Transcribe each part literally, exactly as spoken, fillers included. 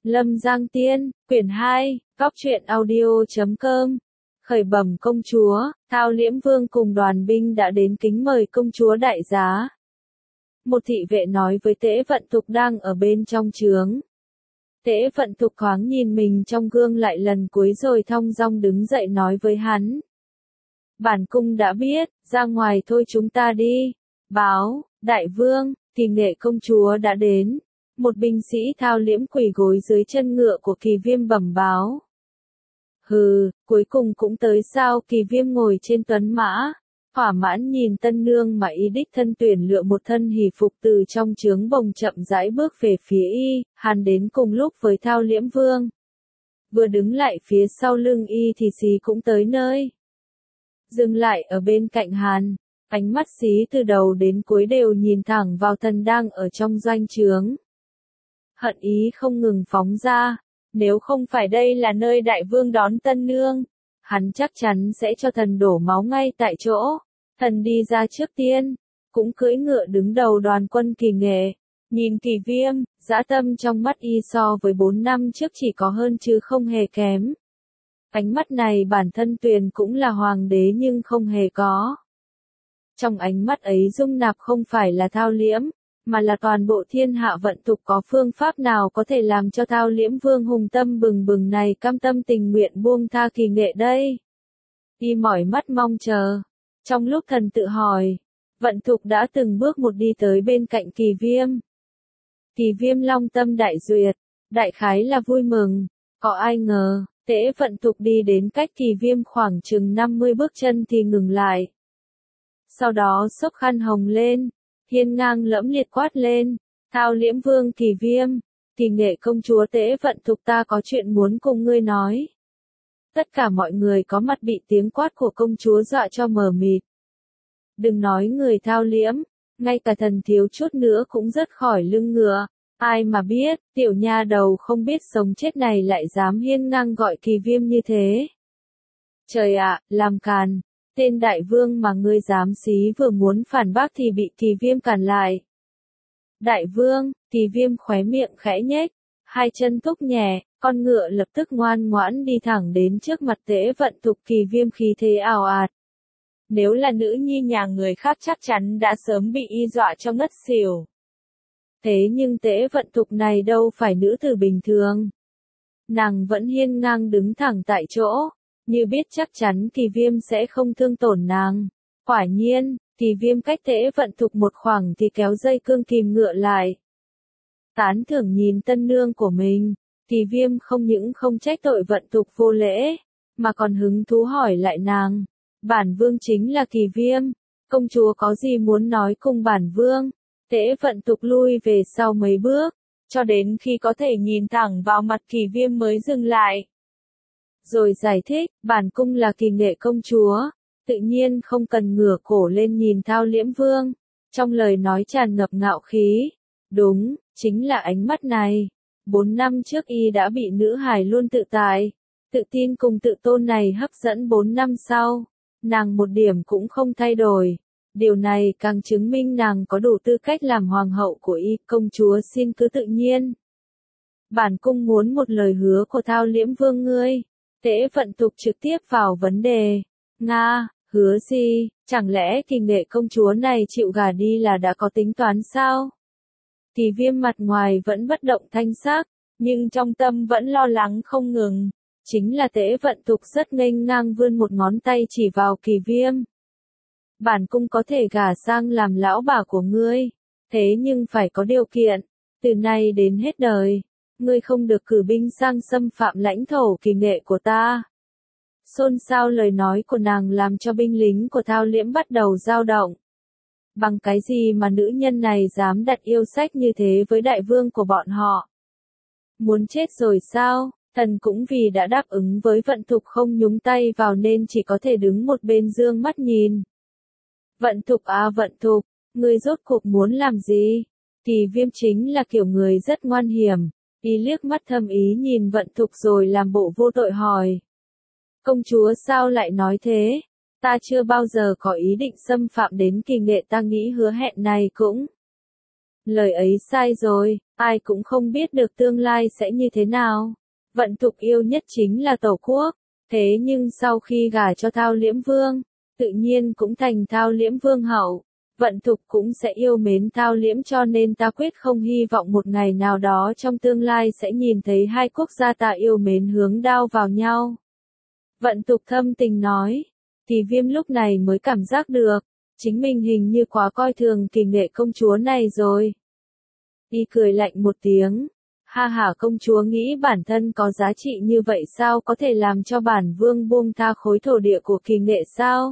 Lâm Giang Tiên, quyển hai, góc truyện audio chấm com. Khởi bẩm công chúa, Thao Liễm Vương cùng đoàn binh đã đến kính mời công chúa đại giá. Một thị vệ nói với Tễ Vận Thục đang ở bên trong trướng. Tễ Vận Thục thoáng nhìn mình trong gương lại lần cuối rồi thong dong đứng dậy nói với hắn. Bản cung đã biết, ra ngoài thôi chúng ta đi. Báo, đại vương, Kỳ Nghệ công chúa đã đến. Một binh sĩ Thao Liễm quỳ gối dưới chân ngựa của Kỳ Viêm bẩm báo. Hừ, cuối cùng cũng tới sao? Kỳ Viêm ngồi trên tuấn mã, thỏa mãn nhìn tân nương mà y đích thân tuyển lựa một thân hỷ phục từ trong trướng bồng chậm rãi bước về phía y. Hắn đến cùng lúc với Thao Liễm Vương. Vừa đứng lại phía sau lưng y thì Xí cũng tới nơi. Dừng lại ở bên cạnh hắn, ánh mắt Xí từ đầu đến cuối đều nhìn thẳng vào thần đang ở trong doanh trướng. Hận ý không ngừng phóng ra, nếu không phải đây là nơi đại vương đón tân nương, hắn chắc chắn sẽ cho thần đổ máu ngay tại chỗ. Thần đi ra trước tiên, cũng cưỡi ngựa đứng đầu đoàn quân Kỳ Nghệ, nhìn Kỳ Viêm, dã tâm trong mắt y so với bốn năm trước chỉ có hơn chứ không hề kém. Ánh mắt này bản thân Tuyền cũng là hoàng đế nhưng không hề có. Trong ánh mắt ấy dung nạp không phải là Thao Liễm, mà là toàn bộ thiên hạ Vận Thục. Có phương pháp nào có thể làm cho Thao Liễm Vương hùng tâm bừng bừng này cam tâm tình nguyện buông tha Kỳ Nghệ đây? Y mỏi mắt mong chờ. Trong lúc thần tự hỏi, Vận Thục đã từng bước một đi tới bên cạnh Kỳ Viêm. Kỳ Viêm long tâm đại duyệt, đại khái là vui mừng. Có ai ngờ, Tễ Vận Thục đi đến cách Kỳ Viêm khoảng chừng năm mươi bước chân thì ngừng lại. Sau đó xốc khăn hồng lên, hiên ngang lẫm liệt quát lên. Thao Liễm Vương Kỳ Viêm, Kỳ Nghệ công chúa Tễ Vận Thục ta có chuyện muốn cùng ngươi nói. Tất cả mọi người có mặt bị tiếng quát của công chúa dọa cho mờ mịt. Đừng nói người Thao Liễm, ngay cả thần thiếu chút nữa cũng rớt khỏi lưng ngựa. Ai mà biết, tiểu nha đầu không biết sống chết này lại dám hiên ngang gọi Kỳ Viêm như thế. Trời ạ, làm càn, tên đại vương mà ngươi dám xí vừa muốn phản bác thì bị Kỳ Viêm cản lại. Đại vương, Kỳ Viêm khóe miệng khẽ nhếch, hai chân thúc nhẹ, con ngựa lập tức ngoan ngoãn đi thẳng đến trước mặt Tễ Vận Thục. Kỳ Viêm khí thế ào ạt. Nếu là nữ nhi nhà người khác chắc chắn đã sớm bị y dọa cho ngất xỉu. Thế nhưng Tễ Vận Thục này đâu phải nữ tử bình thường. Nàng vẫn hiên ngang đứng thẳng tại chỗ, như biết chắc chắn Kỳ Viêm sẽ không thương tổn nàng. Quả nhiên, Kỳ Viêm cách Tễ Vận Thục một khoảng thì kéo dây cương kìm ngựa lại. Tán thưởng nhìn tân nương của mình, Kỳ Viêm không những không trách tội Vận Thục vô lễ, mà còn hứng thú hỏi lại nàng. Bản vương chính là Kỳ Viêm, công chúa có gì muốn nói cùng bản vương? Tễ Vận Thục lui về sau mấy bước, cho đến khi có thể nhìn thẳng vào mặt Kỳ Viêm mới dừng lại. Rồi giải thích, bản cung là Kỳ Nghệ công chúa, tự nhiên không cần ngửa cổ lên nhìn Thao Liễm Vương. Trong lời nói tràn ngập ngạo khí. Đúng, chính là ánh mắt này. Bốn năm trước y đã bị nữ hài luôn tự tại, tự tin cùng tự tôn này hấp dẫn bốn năm sau. Nàng một điểm cũng không thay đổi. Điều này càng chứng minh nàng có đủ tư cách làm hoàng hậu của y. Công chúa xin cứ tự nhiên. Bản cung muốn một lời hứa của Thao Liễm Vương ngươi. Tễ Vận Thục trực tiếp vào vấn đề. Nga, hứa gì? Chẳng lẽ Kỳ Nghệ công chúa này chịu gả đi là đã có tính toán sao? Kỳ Viêm mặt ngoài vẫn bất động thanh sắc, nhưng trong tâm vẫn lo lắng không ngừng. Chính là Tễ Vận Thục rất nghênh ngang vươn một ngón tay chỉ vào Kỳ Viêm. Bản cung có thể gả sang làm lão bà của ngươi, thế nhưng phải có điều kiện. Từ nay đến hết đời, ngươi không được cử binh sang xâm phạm lãnh thổ Kỳ Nghệ của ta. Xôn xao lời nói của nàng làm cho binh lính của Thao Liễm bắt đầu dao động. Bằng cái gì mà nữ nhân này dám đặt yêu sách như thế với đại vương của bọn họ? Muốn chết rồi sao? Thần cũng vì đã đáp ứng với Vận Thục không nhúng tay vào nên chỉ có thể đứng một bên dương mắt nhìn. Vận Thục à Vận Thục, ngươi rốt cuộc muốn làm gì? Kỳ Viêm chính là kiểu người rất ngoan hiểm. Y liếc mắt thâm ý nhìn Vận Thục rồi làm bộ vô tội hỏi. Công chúa sao lại nói thế? Ta chưa bao giờ có ý định xâm phạm đến Kỳ Nghệ, ta nghĩ hứa hẹn này cũng Lời ấy sai rồi, ai cũng không biết được tương lai sẽ như thế nào. Vận Thục yêu nhất chính là Tổ quốc, thế nhưng sau khi gả cho Thao Liễm Vương, tự nhiên cũng thành Thao Liễm Vương hậu. Vận Thục cũng sẽ yêu mến Thao Liễm, cho nên ta quyết không hy vọng một ngày nào đó trong tương lai sẽ nhìn thấy hai quốc gia ta yêu mến hướng đao vào nhau. Vận Thục thâm tình nói, Kỳ Viêm lúc này mới cảm giác được, chính mình hình như quá coi thường Kỳ Nghệ công chúa này rồi. Y cười lạnh một tiếng, ha hả, công chúa nghĩ bản thân có giá trị như vậy sao, có thể làm cho bản vương buông tha khối thổ địa của Kỳ Nghệ sao?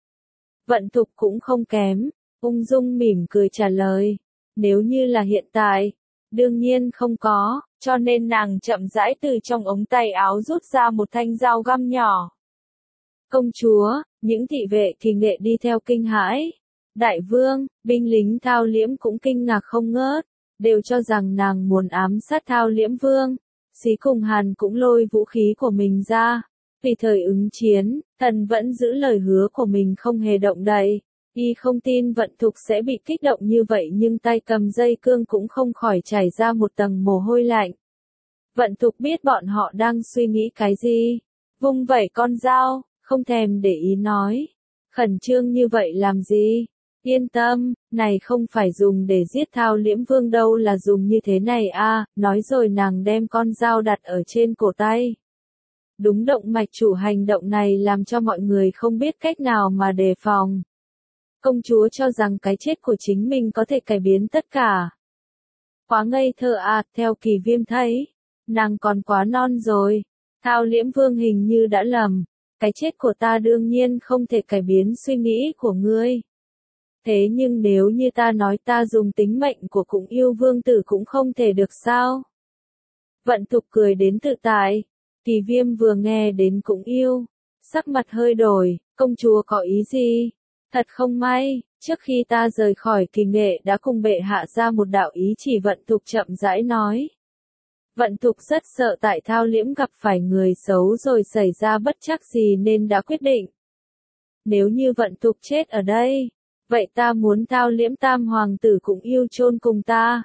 Vận Thục cũng không kém, ung dung mỉm cười trả lời, nếu như là hiện tại, đương nhiên không có, cho nên nàng chậm rãi từ trong ống tay áo rút ra một thanh dao găm nhỏ. Công chúa, những thị vệ Kỳ Nghệ đi theo kinh hãi. Đại vương, binh lính Thao Liễm cũng kinh ngạc không ngớt, đều cho rằng nàng muốn ám sát Thao Liễm Vương. Xí Cùng Hàn cũng lôi vũ khí của mình ra. Vì thời ứng chiến, thần vẫn giữ lời hứa của mình không hề động đậy. Y không tin Vận Thục sẽ bị kích động như vậy, nhưng tay cầm dây cương cũng không khỏi chảy ra một tầng mồ hôi lạnh. Vận Thục biết bọn họ đang suy nghĩ cái gì. Vung vẩy con dao, không thèm để ý nói. Khẩn trương như vậy làm gì? Yên tâm, này không phải dùng để giết Thao Liễm Vương đâu, là dùng như thế này a. Nói rồi nàng đem con dao đặt ở trên cổ tay. Đúng động mạch chủ, hành động này làm cho mọi người không biết cách nào mà đề phòng. Công chúa cho rằng cái chết của chính mình có thể cải biến tất cả. Quá ngây thơ à, theo Kỳ Viêm thấy, nàng còn quá non rồi. Thao Liễm Vương hình như đã lầm, cái chết của ta đương nhiên không thể cải biến suy nghĩ của ngươi. Thế nhưng nếu như ta nói ta dùng tính mệnh của Cũng Yêu Vương tử cũng không thể được sao? Vận Thục cười đến tự tại. Kỳ Viêm vừa nghe đến Cũng Yêu, sắc mặt hơi đổi, công chúa có ý gì? Thật không may, trước khi ta rời khỏi Kỳ Nghệ đã cùng bệ hạ ra một đạo ý chỉ. Vận Thục chậm rãi nói. Vận Thục rất sợ tại Thao Liễm gặp phải người xấu rồi xảy ra bất trắc gì nên đã quyết định. Nếu như Vận Thục chết ở đây, vậy ta muốn Thao Liễm tam hoàng tử Cũng Yêu chôn cùng ta.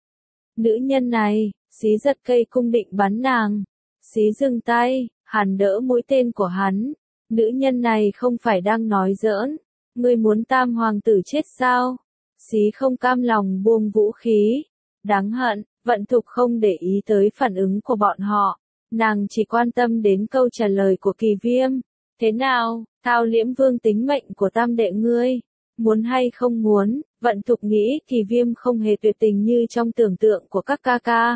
Nữ nhân này, Xí giật cây cung định bắn nàng. Xí dừng tay, Hàn đỡ mũi tên của hắn. Nữ nhân này không phải đang nói giỡn. Ngươi muốn tam hoàng tử chết sao? Xí không cam lòng buông vũ khí. Đáng hận, Vận Thục không để ý tới phản ứng của bọn họ. Nàng chỉ quan tâm đến câu trả lời của Kỳ Viêm. Thế nào, Thao Liễm Vương tính mệnh của tam đệ ngươi? Muốn hay không muốn? Vận Thục nghĩ Kỳ Viêm không hề tuyệt tình như trong tưởng tượng của các ca ca.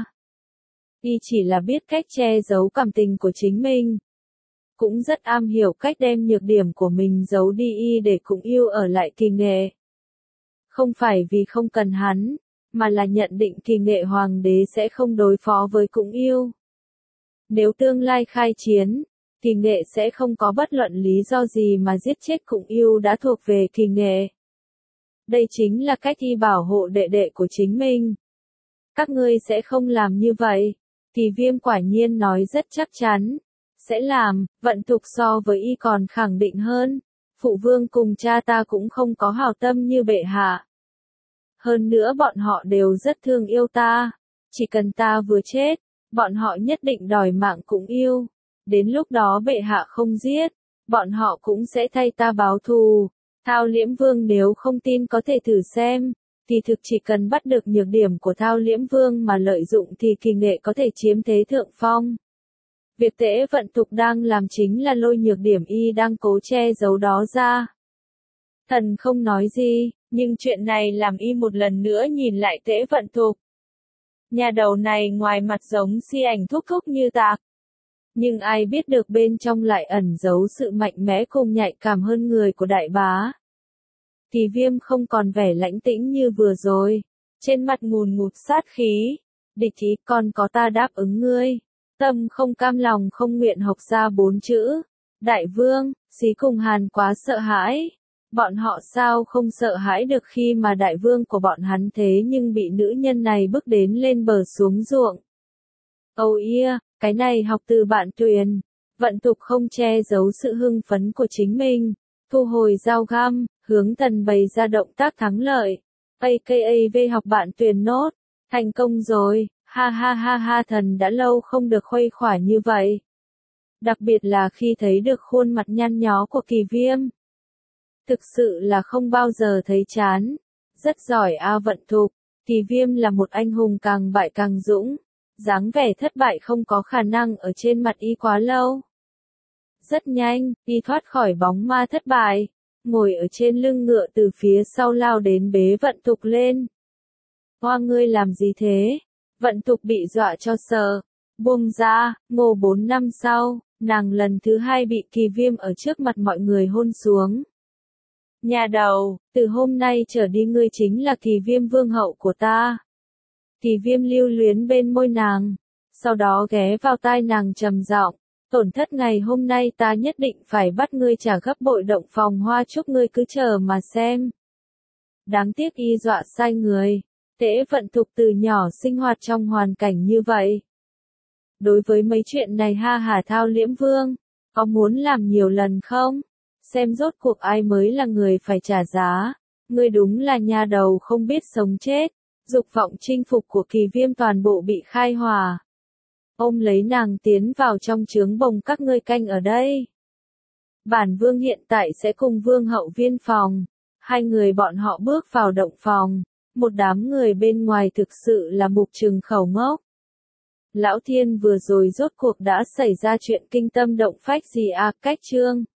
Y chỉ là biết cách che giấu cảm tình của chính mình. Cũng rất am hiểu cách đem nhược điểm của mình giấu đi y để Cũng Yêu ở lại Kỳ Nghệ. Không phải vì không cần hắn, mà là nhận định Kỳ Nghệ hoàng đế sẽ không đối phó với Cũng Yêu. Nếu tương lai khai chiến, Kỳ Nghệ sẽ không có bất luận lý do gì mà giết chết Cũng Yêu đã thuộc về Kỳ Nghệ. Đây chính là cách y bảo hộ đệ đệ của chính mình. Các ngươi sẽ không làm như vậy. Kỳ Viêm quả nhiên nói rất chắc chắn. Sẽ làm. Vận Thục so với y còn khẳng định hơn. Phụ vương cùng cha ta cũng không có hảo tâm như bệ hạ. Hơn nữa bọn họ đều rất thương yêu ta. Chỉ cần ta vừa chết, bọn họ nhất định đòi mạng Cũng Yêu. Đến lúc đó bệ hạ không giết, bọn họ cũng sẽ thay ta báo thù. Thao Liễm Vương nếu không tin có thể thử xem, thì thực chỉ cần bắt được nhược điểm của Thao Liễm Vương mà lợi dụng thì Kỳ Nghệ có thể chiếm thế thượng phong. Việc Tễ Vận Thục đang làm chính là lôi nhược điểm y đang cố che giấu đó ra. Thần không nói gì, nhưng chuyện này làm y một lần nữa nhìn lại Tễ Vận Thục. Nhà đầu này ngoài mặt giống si ảnh thúc thúc như tạc. Nhưng ai biết được bên trong lại ẩn giấu sự mạnh mẽ cùng nhạy cảm hơn người của đại bá. Kỳ Viêm không còn vẻ lãnh tĩnh như vừa rồi. Trên mặt ngùn ngụt sát khí. Địch ý còn có ta đáp ứng ngươi. Tâm không cam lòng không nguyện học ra bốn chữ. Đại vương, Xí cùng Hàn quá sợ hãi. Bọn họ sao không sợ hãi được khi mà đại vương của bọn hắn thế nhưng bị nữ nhân này bước đến lên bờ xuống ruộng. Oh yeah, cái này học từ bạn Tuyền. Vận Thục không che giấu sự hưng phấn của chính mình. Thu hồi dao găm, hướng Tần bày ra động tác thắng lợi. a ca a vê học bạn tuyển nốt. Thành công rồi, ha ha ha ha thần đã lâu không được khuây khỏa như vậy. Đặc biệt là khi thấy được khuôn mặt nhăn nhó của Kỳ Viêm. Thực sự là không bao giờ thấy chán. Rất giỏi a Vận Thục. Kỳ Viêm là một anh hùng càng bại càng dũng. Dáng vẻ thất bại không có khả năng ở trên mặt y quá lâu. Rất nhanh, y thoát khỏi bóng ma thất bại. Ngồi ở trên lưng ngựa từ phía sau lao đến bế Vận Thục lên. Hoa ngươi làm gì thế? Vận Thục bị dọa cho sợ. Buông ra, ngô bốn năm sau, nàng lần thứ hai bị Kỳ Viêm ở trước mặt mọi người hôn xuống. Nhà đầu, từ hôm nay trở đi ngươi chính là Kỳ Viêm vương hậu của ta. Kỳ Viêm lưu luyến bên môi nàng, sau đó ghé vào tai nàng trầm giọng, tổn thất ngày hôm nay ta nhất định phải bắt ngươi trả gấp bội động phòng hoa chúc ngươi cứ chờ mà xem. Đáng tiếc y dọa sai người, Tễ Vận Thục từ nhỏ sinh hoạt trong hoàn cảnh như vậy. Đối với mấy chuyện này ha hà Thao Liễm Vương, có muốn làm nhiều lần không? Xem rốt cuộc ai mới là người phải trả giá. Ngươi đúng là nha đầu không biết sống chết. Dục vọng chinh phục của Kỳ Viêm toàn bộ bị khai hỏa. Ôm lấy nàng tiến vào trong trướng bồng các ngươi canh ở đây. Bản vương hiện tại sẽ cùng vương hậu viên phòng. Hai người bọn họ bước vào động phòng. Một đám người bên ngoài thực sự là mục trừng khẩu ngốc. Lão Thiên vừa rồi rốt cuộc đã xảy ra chuyện kinh tâm động phách gì à, cách chương.